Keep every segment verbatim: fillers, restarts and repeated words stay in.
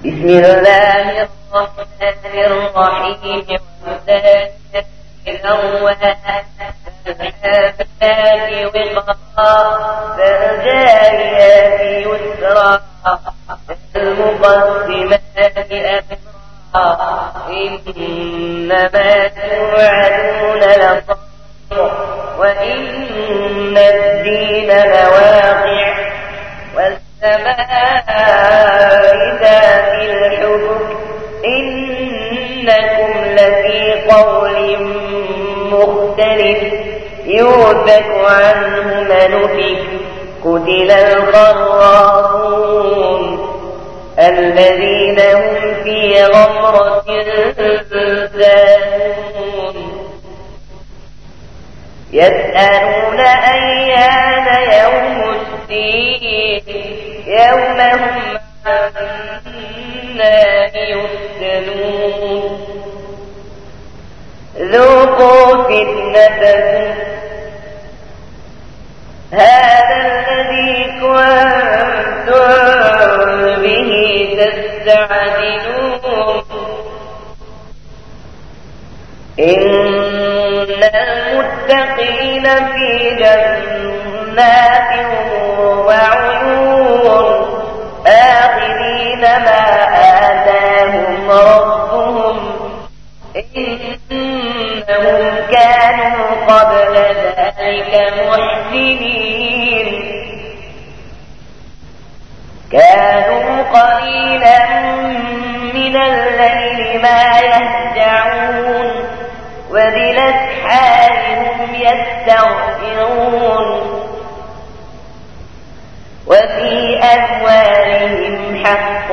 بسم الله الرحمن الرحيم. والثانية الأول فالحافلات وقرا فالجاريات يسرا فالمقسمات أمرا إنما توعدون لصادق وإن الدين لواقع والسماء ذات الحبك إنكم لفي قول مختلف يؤفك عنه من أفك قتل الخراصون الذين هم في غمرة ساهون يسألون أيان يوم الدين يوم هم عن النار يفتنون ذوقوا فتنتكم هذا الذي كنتم به تستعجلون إن المتقين في جنات وعيون آخذين ما آتاهم ربهم إنهم كانوا قبل ذلك محسنين كانوا قليلا من الليل ما يهجعون وبالأسحار هم يستغفرون وفي أموالهم حق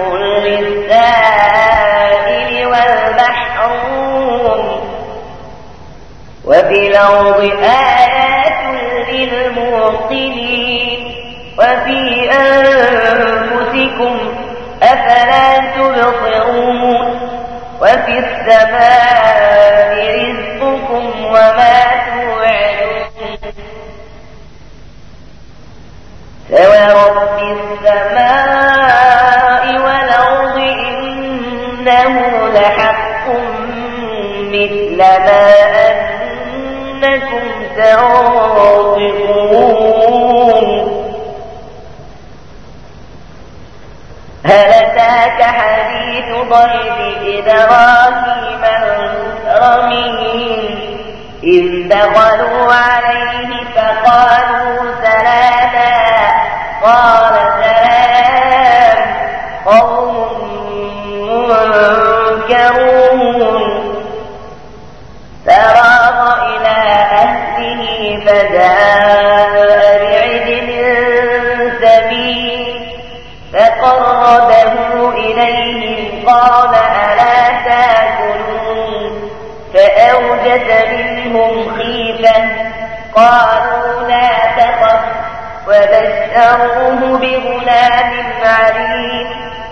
للسائل والمحروم وفي الأرض آيات للموقنين وفي أنفسكم أفلا تبصرون وفي السماء رزقكم وما توعدون فورب السماء والأرض إنه لحق مثل ما أنكم تنطقون هل أتاك حديث ضيف إبراهيم المكرمين إذ دخلوا عليه فقالوا سلاما قال سلام قوم منكرون فراغ إلى أهله فجاء بعجل سمين فقربه إليهم قال ألا تأكلون فأوجس منهم خيفة قالوا لا تخف وبشروه بغلام عليم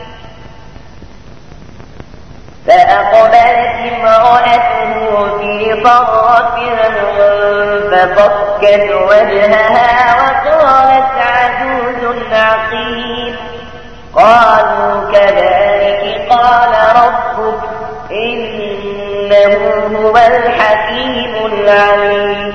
فأقبلت امرأته في صرة فصكت وجهها وقالت عجوز عقيم قالوا كذلك قال ربك إنه هو الحكيم العليم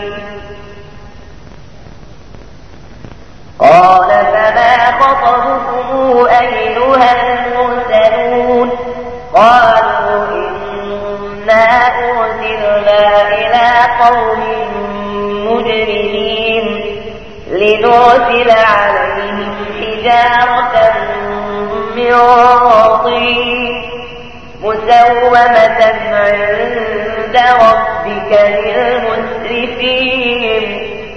قال فما خطبكم أيها المرسلون قالوا إنا أرسلنا إلى قوم مجرمين لنرسل عليهم حجارة من طين مسومة عند ربك للمسرفين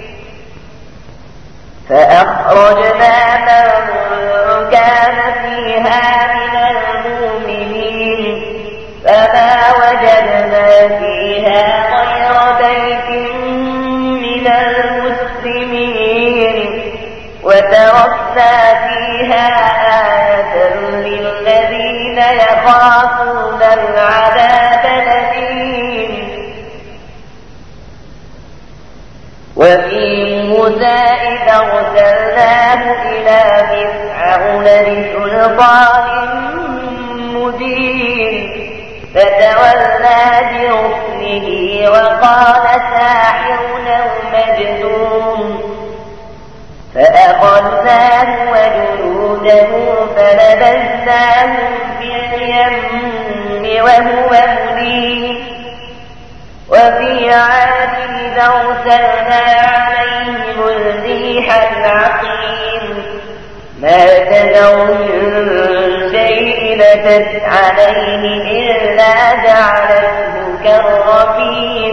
فأخرجنا من كان فيها من المؤمنين فما وجدنا فيها غير بيت من المسلمين وتركنا فيها آية للذين يخافون العذاب الأليم وفي موسى إذا أرسلناه إلى فرعون بسلطان فتولى بركنه وقال ساحر أو مجنون فأخذناه وجنوده فنبذناهم في اليم وهو مليم وفي عاد إذ أرسلنا عليهم الريح العقيم ما تذر من شيء أتت عليه إلا جعلته كالرميم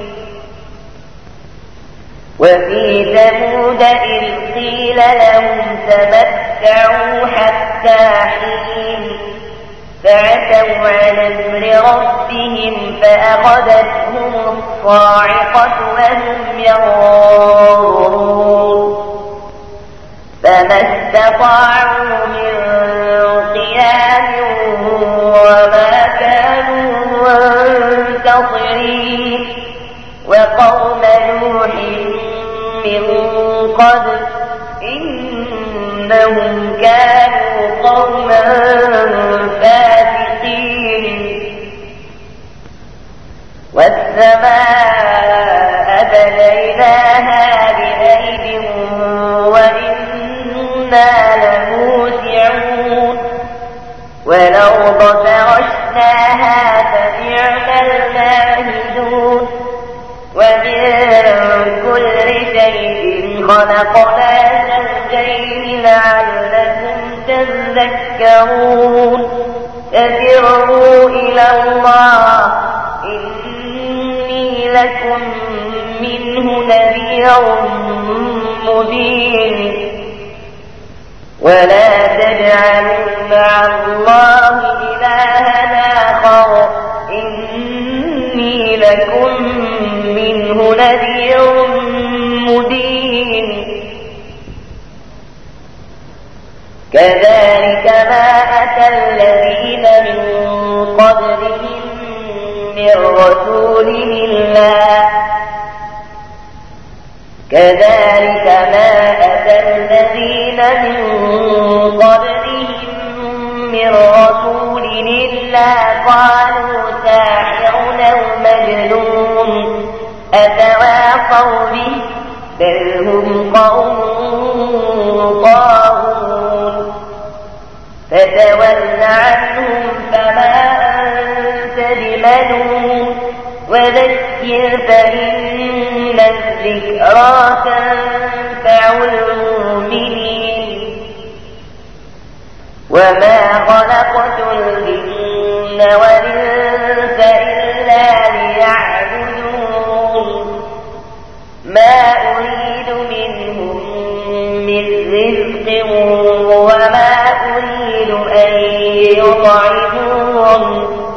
وفي ثمود إذ قيل لهم تمتعوا حتى حين فعتوا عن أمر ربهم فأخذتهم الصاعقة وهم ينظرون فما استطاعوا من قيام وما كانوا منتصرين وقوم نوح من قبل إنهم كانوا قوما فاسقين والسماء بنيناها بأيد وإنا لموسعون والأرض فرشناها فنعم الماهدون ومن كل شيء خلقنا زوجين لعلكم تذكرون ففروا إلى الله إني لكم منه نذير مبين ولا تجعلوا مع الله إلها آخر إني لكم منه نذير مبين كذلك ما أتى الذين من قبلهم من رسول الله كذلك ما أتى الذين من قبلهم من رسول إلا قالوا ساحر أو مجنون أتواصوا به بل هم قوم طاغون فتول عنهم فما أنت بملوم وذكر فإن الذكرى تنفع المؤمنين وما خلقت الجن والإنس إلا ليعبدون ما أريد منهم من رزق وما أريد أن يطعمون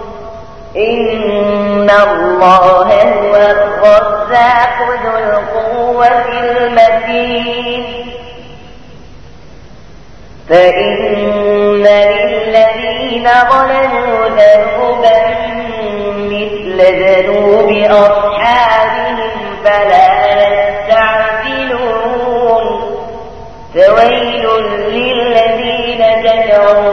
إن الله هو الرزاق ذو القوة المتين فإن للذين ظلموا ذنوبا مثل ذنوب أصحابهم فلا يستعجلون فويل للذين كفروا